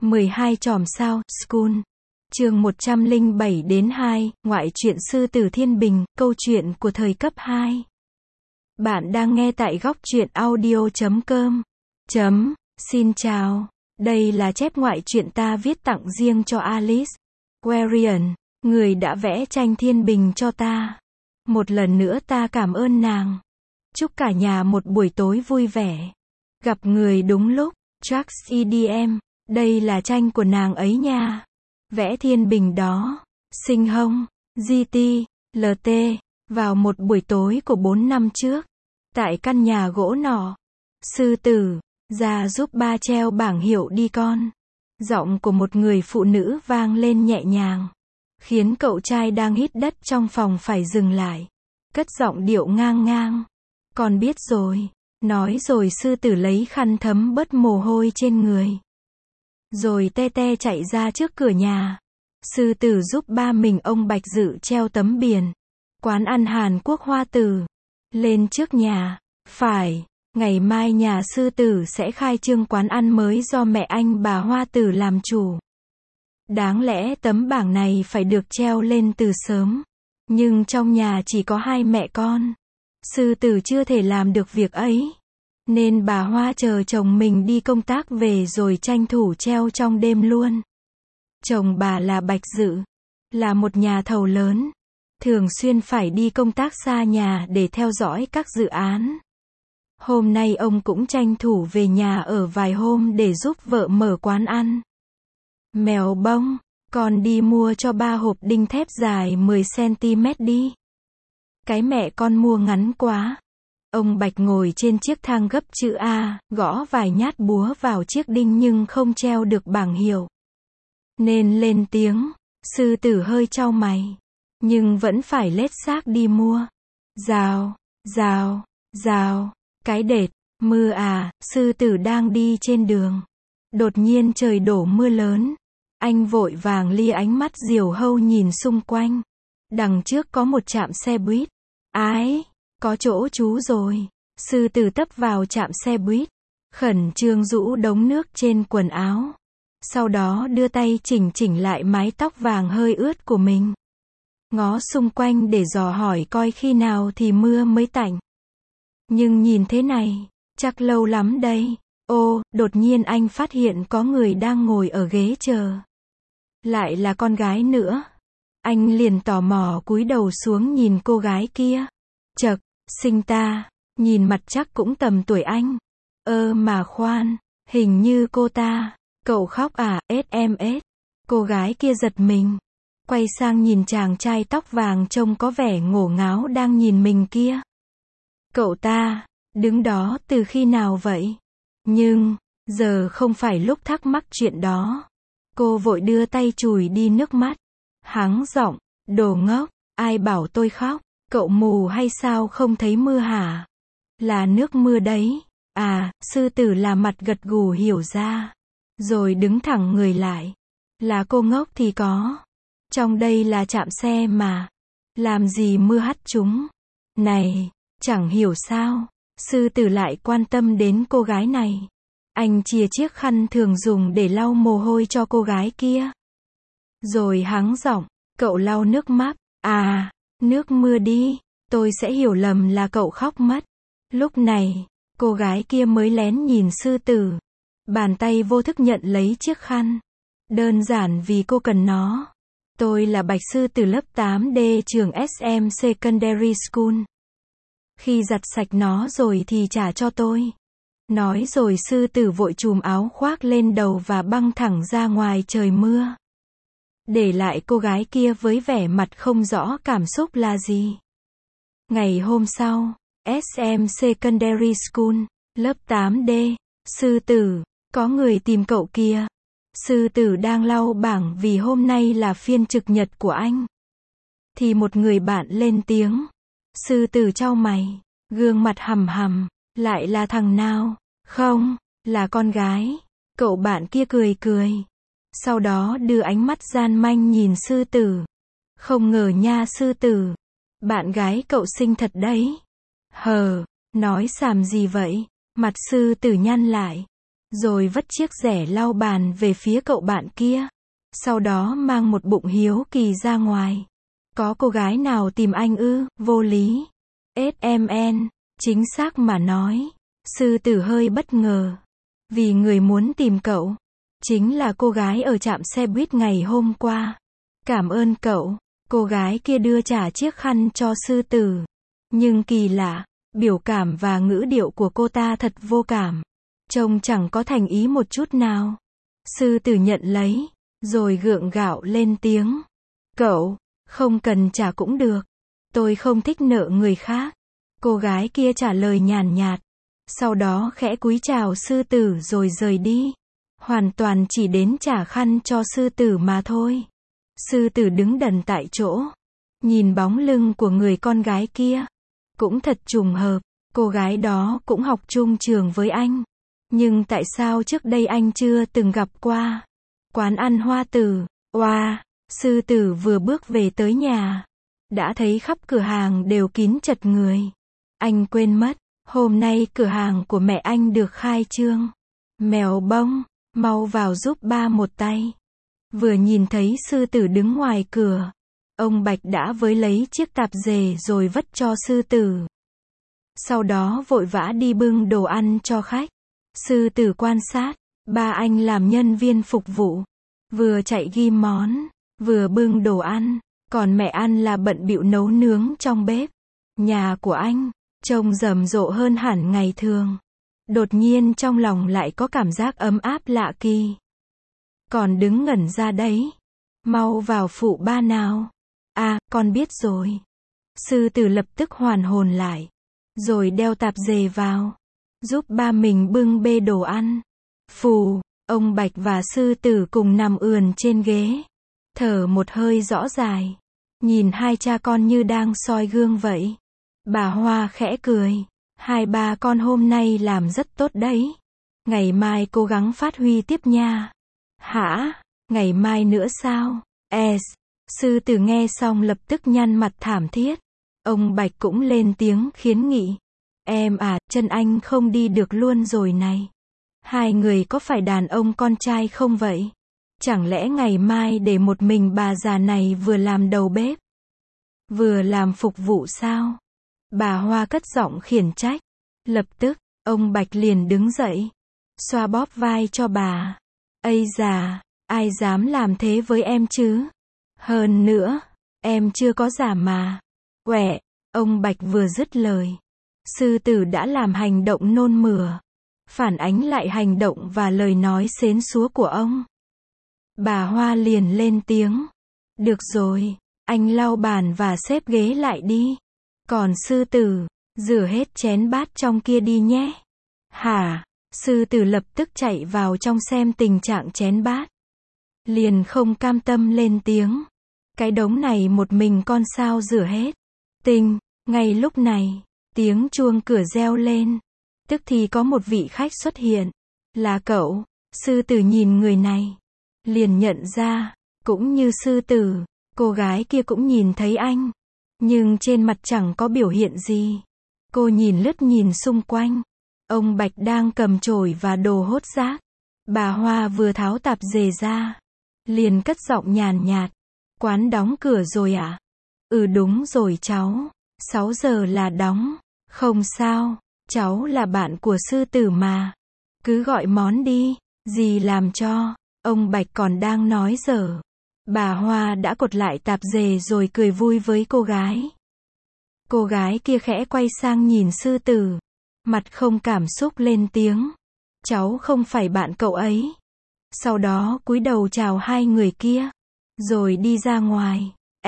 12 chòm sao, School. Chương 107 đến 2, ngoại truyện Sư tử Thiên Bình, câu chuyện của thời cấp 2. Bạn đang nghe tại góc truyện audio.com. Xin chào. Đây là chép ngoại truyện ta viết tặng riêng cho Alice Warrior, người đã vẽ tranh Thiên Bình cho ta. Một lần nữa ta cảm ơn nàng. Chúc cả nhà một buổi tối vui vẻ. Gặp người đúng lúc. Tracks EDM. Đây là tranh của nàng ấy nha. Vẽ Thiên Bình đó. Sinh hông. GT. LT. Vào một buổi tối của 4 năm trước. Tại căn nhà gỗ nọ. Sư tử. Ra giúp ba treo bảng hiệu đi con. Giọng của một người phụ nữ vang lên nhẹ nhàng. Khiến cậu trai đang hít đất trong phòng phải dừng lại. Cất giọng điệu ngang ngang. Con biết rồi. Nói rồi sư tử lấy khăn thấm bớt mồ hôi trên người. Rồi te te chạy ra trước cửa nhà. Sư tử giúp ba mình ông Bạch Dự treo tấm biển. Quán ăn Hàn Quốc Hoa Tử. Lên trước nhà. Phải, ngày mai nhà sư tử sẽ khai trương quán ăn mới do mẹ anh bà Hoa Tử làm chủ. Đáng lẽ tấm bảng này phải được treo lên từ sớm. Nhưng trong nhà chỉ có hai mẹ con. Sư tử chưa thể làm được việc ấy. Nên bà Hoa chờ chồng mình đi công tác về rồi tranh thủ treo trong đêm luôn. Chồng bà là Bạch Dự. Là một nhà thầu lớn. Thường xuyên phải đi công tác xa nhà để theo dõi các dự án. Hôm nay ông cũng tranh thủ về nhà ở vài hôm để giúp vợ mở quán ăn. Mèo bông, con đi mua cho ba hộp đinh thép dài 10cm đi. Cái mẹ con mua ngắn quá. Ông Bạch ngồi trên chiếc thang gấp chữ A, gõ vài nhát búa vào chiếc đinh nhưng không treo được bảng hiệu. Nên lên tiếng, sư tử hơi chau mày. Nhưng vẫn phải lết xác đi mua. Rào, rào, rào, cái đệt, mưa à, sư tử đang đi trên đường. Đột nhiên trời đổ mưa lớn. Anh vội vàng lia ánh mắt diều hâu nhìn xung quanh. Đằng trước có một trạm xe buýt. Ái, có chỗ trú rồi. Sư tử tấp vào trạm xe buýt. Khẩn trương rũ đống nước trên quần áo. Sau đó đưa tay chỉnh chỉnh lại mái tóc vàng hơi ướt của mình. Ngó xung quanh để dò hỏi coi khi nào thì mưa mới tạnh. Nhưng nhìn thế này, chắc lâu lắm đây. Ô, đột nhiên anh phát hiện có người đang ngồi ở ghế chờ. Lại là con gái nữa. Anh liền tò mò cúi đầu xuống nhìn cô gái kia. Chậc, xinh ta, nhìn mặt chắc cũng tầm tuổi anh. Mà khoan, hình như cô ta. Cậu khóc à, SMS. Cô gái kia giật mình. Quay sang nhìn chàng trai tóc vàng trông có vẻ ngổ ngáo đang nhìn mình kia. Cậu ta, đứng đó từ khi nào vậy? Nhưng, giờ không phải lúc thắc mắc chuyện đó. Cô vội đưa tay chùi đi nước mắt. Hắng giọng, đồ ngốc, ai bảo tôi khóc, cậu mù hay sao không thấy mưa hả? Là nước mưa đấy. À, sư tử là mặt gật gù hiểu ra. Rồi đứng thẳng người lại. Là cô ngốc thì có. Trong đây là trạm xe mà. Làm gì mưa hắt chúng? Này, chẳng hiểu sao. Sư tử lại quan tâm đến cô gái này. Anh chìa chiếc khăn thường dùng để lau mồ hôi cho cô gái kia. Rồi hắng giọng, cậu lau nước mắt. À, nước mưa đi, tôi sẽ hiểu lầm là cậu khóc mất. Lúc này, cô gái kia mới lén nhìn sư tử. Bàn tay vô thức nhận lấy chiếc khăn. Đơn giản vì cô cần nó. Tôi là Bạch sư tử lớp 8D trường SM Secondary School. Khi giặt sạch nó rồi thì trả cho tôi. Nói rồi sư tử vội chùm áo khoác lên đầu và băng thẳng ra ngoài trời mưa. Để lại cô gái kia với vẻ mặt không rõ cảm xúc là gì. Ngày hôm sau, SM Secondary School, lớp 8D, sư tử, có người tìm cậu kia. Sư tử đang lau bảng vì hôm nay là phiên trực nhật của anh. Thì một người bạn lên tiếng. Sư tử chau mày, gương mặt hầm hầm, lại là thằng nào? Không, là con gái. Cậu bạn kia cười cười. Sau đó đưa ánh mắt gian manh nhìn sư tử. Không ngờ nha sư tử. Bạn gái cậu xinh thật đấy. Nói xàm gì vậy? Mặt sư tử nhăn lại. rồi vất chiếc rẻ lau bàn về phía cậu bạn kia. Sau đó mang một bụng hiếu kỳ ra ngoài. Có cô gái nào tìm anh ư? Vô lý. SMN. Chính xác mà nói. Sư tử hơi bất ngờ. Vì người muốn tìm cậu chính là cô gái ở trạm xe buýt ngày hôm qua. Cảm ơn cậu. Cô gái kia đưa trả chiếc khăn cho sư tử. Nhưng kỳ lạ, biểu cảm và ngữ điệu của cô ta thật vô cảm. Trông chẳng có thành ý một chút nào. Sư tử nhận lấy, rồi gượng gạo lên tiếng. Cậu, không cần trả cũng được. Tôi không thích nợ người khác. Cô gái kia trả lời nhàn nhạt. Sau đó khẽ cúi chào sư tử rồi rời đi. Hoàn toàn chỉ đến trả khăn cho sư tử mà thôi. Sư tử đứng đần tại chỗ. Nhìn bóng lưng của người con gái kia. Cũng thật trùng hợp. Cô gái đó cũng học chung trường với anh. Nhưng tại sao trước đây anh chưa từng gặp qua? Quán ăn Hoa Tử. Oa, sư tử vừa bước về tới nhà. Đã thấy khắp cửa hàng đều kín chật người. Anh quên mất. Hôm nay cửa hàng của mẹ anh được khai trương. Mèo bông, mau vào giúp ba một tay. Vừa nhìn thấy sư tử đứng ngoài cửa, ông Bạch đã với lấy chiếc tạp dề rồi vất cho sư tử. Sau đó vội vã đi bưng đồ ăn cho khách. Sư tử quan sát, ba anh làm nhân viên phục vụ. Vừa chạy ghi món, vừa bưng đồ ăn, còn mẹ ăn là bận bịu nấu nướng trong bếp. Nhà của anh trông rầm rộ hơn hẳn ngày thường. Đột nhiên trong lòng lại có cảm giác ấm áp lạ kỳ. Còn đứng ngẩn ra đấy. Mau vào phụ ba nào. À, con biết rồi. Sư tử lập tức hoàn hồn lại. Rồi đeo tạp dề vào. Giúp ba mình bưng bê đồ ăn. Phù, ông Bạch và sư tử cùng nằm ườn trên ghế. Thở một hơi rõ dài. Nhìn hai cha con như đang soi gương vậy. Bà Hoa khẽ cười. Hai ba con hôm nay làm rất tốt đấy. Ngày mai cố gắng phát huy tiếp nha. Hả? Ngày mai nữa sao? Sư tử nghe xong lập tức nhăn mặt thảm thiết. Ông Bạch cũng lên tiếng khiến nghị. Em à, chân anh không đi được luôn rồi này. Hai người có phải đàn ông con trai không vậy? Chẳng lẽ ngày mai để một mình bà già này vừa làm đầu bếp, vừa làm phục vụ sao? Bà Hoa cất giọng khiển trách. Lập tức, ông Bạch liền đứng dậy, xoa bóp vai cho bà. Ây già, ai dám làm thế với em chứ? Hơn nữa, em chưa có già mà. Quẹ, ông Bạch vừa dứt lời. Sư tử đã làm hành động nôn mửa. Phản ánh lại hành động và lời nói xến xúa của ông. Bà Hoa liền lên tiếng. Được rồi, anh lau bàn và xếp ghế lại đi. Còn sư tử, rửa hết chén bát trong kia đi nhé. Hả? Sư tử lập tức chạy vào trong xem tình trạng chén bát. Liền không cam tâm lên tiếng. Cái đống này một mình con sao rửa hết. Tinh, ngay lúc này, tiếng chuông cửa reo lên. Tức thì có một vị khách xuất hiện. Là cậu. Sư tử nhìn người này. Liền nhận ra, cũng như sư tử, cô gái kia cũng nhìn thấy anh. Nhưng trên mặt chẳng có biểu hiện gì. Cô nhìn xung quanh. Ông Bạch đang cầm chổi và đồ hốt rác. Bà Hoa vừa tháo tạp dề ra. Liền cất giọng nhàn nhạt. Quán đóng cửa rồi ạ? Ừ đúng rồi cháu. 6 giờ là đóng. Không sao. Cháu là bạn của sư tử mà. Cứ gọi món đi. Dì làm cho. Ông Bạch còn đang nói dở. Bà Hoa đã cột lại tạp dề rồi cười vui với cô gái. Cô gái kia khẽ quay sang nhìn sư tử. Mặt không cảm xúc lên tiếng. Cháu không phải bạn cậu ấy. Sau đó cúi đầu chào hai người kia. Rồi đi ra ngoài.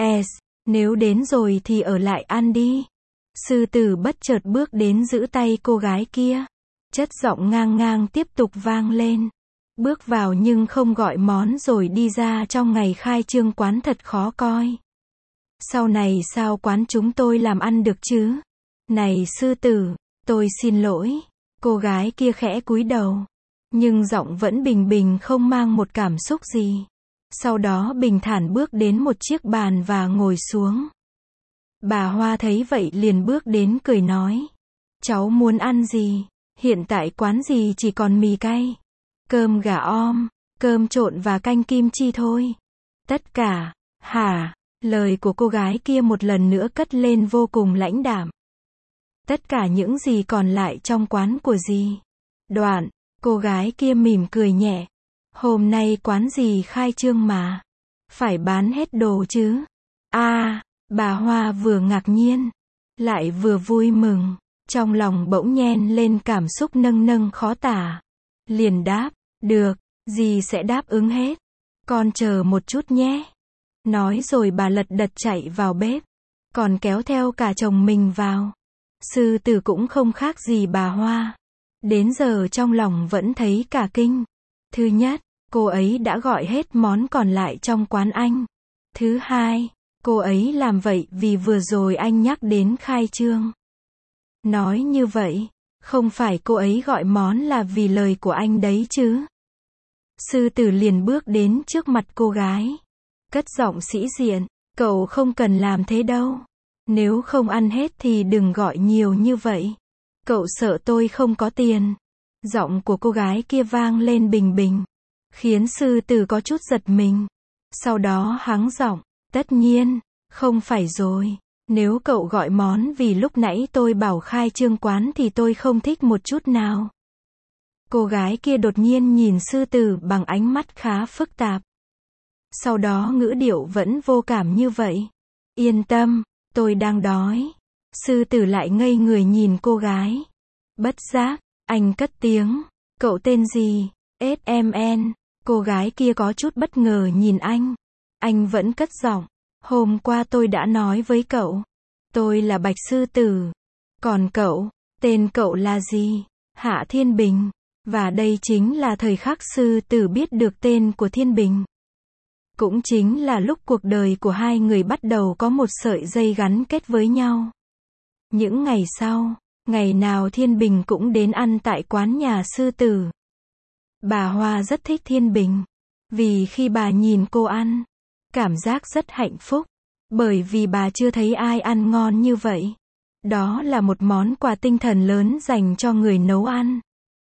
Nếu đến rồi thì ở lại ăn đi. Sư tử bất chợt bước đến giữ tay cô gái kia. Chất giọng ngang ngang tiếp tục vang lên. Bước vào nhưng không gọi món rồi đi ra trong ngày khai trương quán thật khó coi. Sau này sao quán chúng tôi làm ăn được chứ? Này sư tử, tôi xin lỗi. Cô gái kia khẽ cúi đầu. Nhưng giọng vẫn bình bình không mang một cảm xúc gì. Sau đó bình thản bước đến một chiếc bàn và ngồi xuống. Bà Hoa thấy vậy liền bước đến cười nói. Cháu muốn ăn gì? Hiện tại quán gì chỉ còn mì cay. cơm gà om, cơm trộn và canh kim chi thôi. Tất cả, hả? Lời của cô gái kia một lần nữa cất lên vô cùng lãnh đạm. Tất cả những gì còn lại trong quán của dì. Đoạn, cô gái kia mỉm cười nhẹ. Hôm nay quán dì khai trương mà. Phải bán hết đồ chứ. Bà Hoa vừa ngạc nhiên, lại vừa vui mừng. Trong lòng bỗng nhen lên cảm xúc nâng nâng khó tả. Liền đáp, được, dì sẽ đáp ứng hết. Con chờ một chút nhé. Nói rồi bà lật đật chạy vào bếp, còn kéo theo cả chồng mình vào. Sư tử cũng không khác gì bà Hoa. Đến giờ trong lòng vẫn thấy cả kinh. Thứ nhất, cô ấy đã gọi hết món còn lại trong quán anh. Thứ hai, cô ấy làm vậy vì vừa rồi anh nhắc đến khai trương. Nói như vậy, không phải cô ấy gọi món là vì lời của anh đấy chứ. Sư tử liền bước đến trước mặt cô gái, cất giọng sĩ diện, cậu không cần làm thế đâu. Nếu không ăn hết thì đừng gọi nhiều như vậy. Cậu sợ tôi không có tiền. Giọng của cô gái kia vang lên bình bình, khiến sư tử có chút giật mình. Sau đó hắng giọng, tất nhiên, không phải rồi. Nếu cậu gọi món vì lúc nãy tôi bảo khai trương quán thì tôi không thích một chút nào. Cô gái kia đột nhiên nhìn sư tử bằng ánh mắt khá phức tạp. Sau đó ngữ điệu vẫn vô cảm như vậy. Yên tâm, tôi đang đói. Sư tử lại ngây người nhìn cô gái. Bất giác, anh cất tiếng. Cậu tên gì? SMN. Cô gái kia có chút bất ngờ nhìn anh. Anh vẫn cất giọng. Hôm qua tôi đã nói với cậu. Tôi là Bạch Sư Tử. Còn cậu, tên cậu là gì? Hạ Thiên Bình. Và đây chính là thời khắc sư tử biết được tên của Thiên Bình. Cũng chính là lúc cuộc đời của hai người bắt đầu có một sợi dây gắn kết với nhau. Những ngày sau, ngày nào Thiên Bình cũng đến ăn tại quán nhà sư tử. Bà Hoa rất thích Thiên Bình, vì khi bà nhìn cô ăn, cảm giác rất hạnh phúc, bởi vì bà chưa thấy ai ăn ngon như vậy. Đó là một món quà tinh thần lớn dành cho người nấu ăn.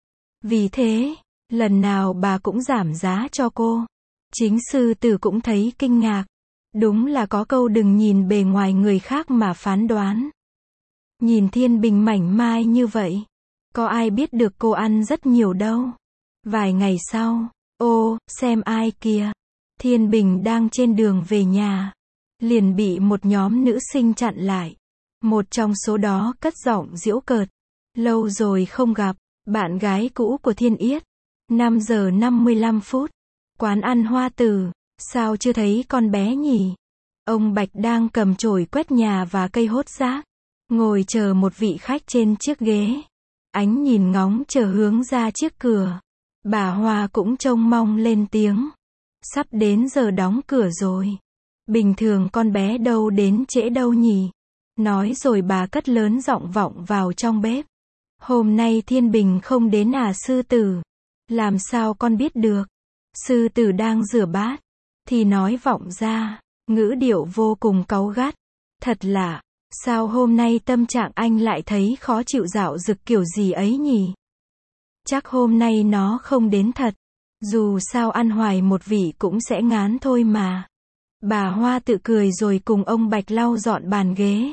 Vì thế, lần nào bà cũng giảm giá cho cô. Chính sư tử cũng thấy kinh ngạc. Đúng là có câu đừng nhìn bề ngoài người khác mà phán đoán. Nhìn Thiên Bình mảnh mai như vậy, có ai biết được cô ăn rất nhiều đâu. Vài ngày sau, xem ai kìa. Thiên Bình đang trên đường về nhà, liền bị một nhóm nữ sinh chặn lại. Một trong số đó cất giọng giễu cợt. Lâu rồi không gặp, bạn gái cũ của Thiên Yết. 5 giờ 55 phút. Quán ăn Hoa Tử, sao chưa thấy con bé nhỉ? Ông Bạch đang cầm chổi quét nhà và cây hốt rác, ngồi chờ một vị khách trên chiếc ghế. Ánh nhìn ngóng chờ hướng ra chiếc cửa. Bà Hoa cũng trông mong lên tiếng. Sắp đến giờ đóng cửa rồi. Bình thường con bé đâu đến trễ đâu nhỉ? Nói rồi bà cất lớn giọng vọng vào trong bếp. Hôm nay Thiên Bình không đến à sư tử? Làm sao con biết được? Sư tử đang rửa bát, thì nói vọng ra, ngữ điệu vô cùng cáu gắt. Thật lạ, sao hôm nay tâm trạng anh lại thấy khó chịu dạo dực kiểu gì ấy nhỉ? Chắc hôm nay nó không đến thật. Dù sao ăn hoài một vị cũng sẽ ngán thôi mà. Bà Hoa tự cười rồi cùng ông Bạch lau dọn bàn ghế.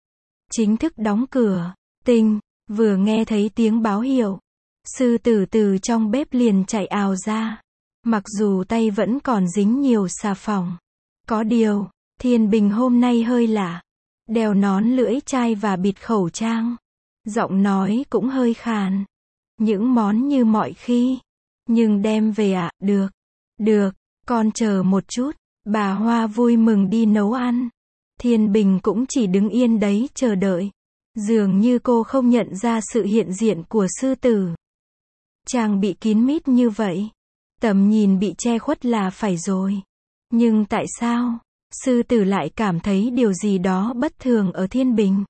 Chính thức đóng cửa. Tinh, vừa nghe thấy tiếng báo hiệu, sư tử từ trong bếp liền chạy ào ra. Mặc dù tay vẫn còn dính nhiều xà phòng. Có điều, Thiên Bình hôm nay hơi lạ. Đeo nón lưỡi chai và bịt khẩu trang. Giọng nói cũng hơi khàn. Những món như mọi khi. Nhưng đem về ạ, được. Được, con chờ một chút. Bà Hoa vui mừng đi nấu ăn. Thiên Bình cũng chỉ đứng yên đấy chờ đợi. Dường như cô không nhận ra sự hiện diện của sư tử. Chàng bị kín mít như vậy. Tầm nhìn bị che khuất là phải rồi. Nhưng tại sao sư tử lại cảm thấy điều gì đó bất thường ở Thiên Bình?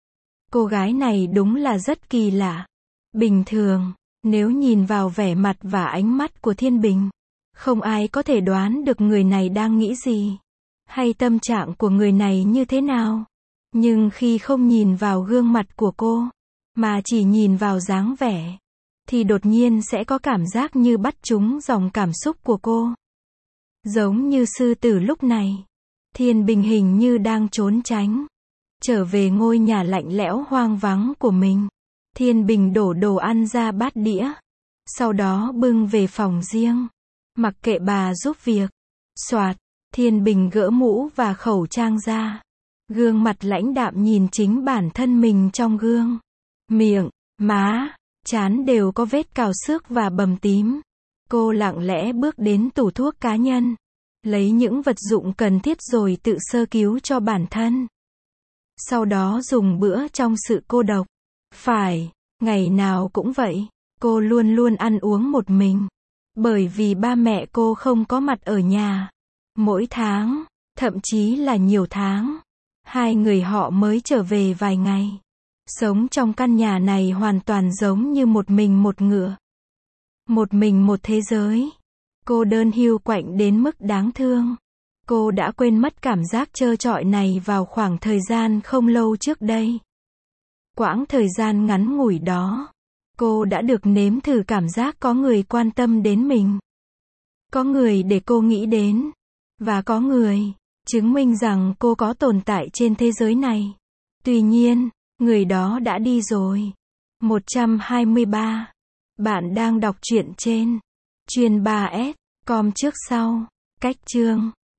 Cô gái này đúng là rất kỳ lạ. Bình thường, nếu nhìn vào vẻ mặt và ánh mắt của Thiên Bình, không ai có thể đoán được người này đang nghĩ gì, hay tâm trạng của người này như thế nào. Nhưng khi không nhìn vào gương mặt của cô, mà chỉ nhìn vào dáng vẻ, thì đột nhiên sẽ có cảm giác như bắt trúng dòng cảm xúc của cô. Giống như sư tử lúc này. Thiên Bình hình như đang trốn tránh. Trở về ngôi nhà lạnh lẽo hoang vắng của mình. Thiên Bình đổ đồ ăn ra bát đĩa. Sau đó bưng về phòng riêng. Mặc kệ bà giúp việc. Soạt, Thiên Bình gỡ mũ và khẩu trang ra. Gương mặt lãnh đạm nhìn chính bản thân mình trong gương. Miệng, má, trán đều có vết cào xước và bầm tím. Cô lặng lẽ bước đến tủ thuốc cá nhân. Lấy những vật dụng cần thiết rồi tự sơ cứu cho bản thân. Sau đó dùng bữa trong sự cô độc. Phải, ngày nào cũng vậy. Cô luôn luôn ăn uống một mình. Bởi vì ba mẹ cô không có mặt ở nhà. Mỗi tháng, thậm chí là nhiều tháng, hai người họ mới trở về vài ngày. Sống trong căn nhà này hoàn toàn giống như một mình một ngựa. Một mình một thế giới. Cô đơn hiu quạnh đến mức đáng thương. Cô đã quên mất cảm giác trơ trọi này vào khoảng thời gian không lâu trước đây. Quãng thời gian ngắn ngủi đó, cô đã được nếm thử cảm giác có người quan tâm đến mình. Có người để cô nghĩ đến. Và có người chứng minh rằng cô có tồn tại trên thế giới này. Tuy nhiên, người đó đã đi rồi. 123. Bạn đang đọc truyện trên Chuyên 3S.com trước sau. Cách chương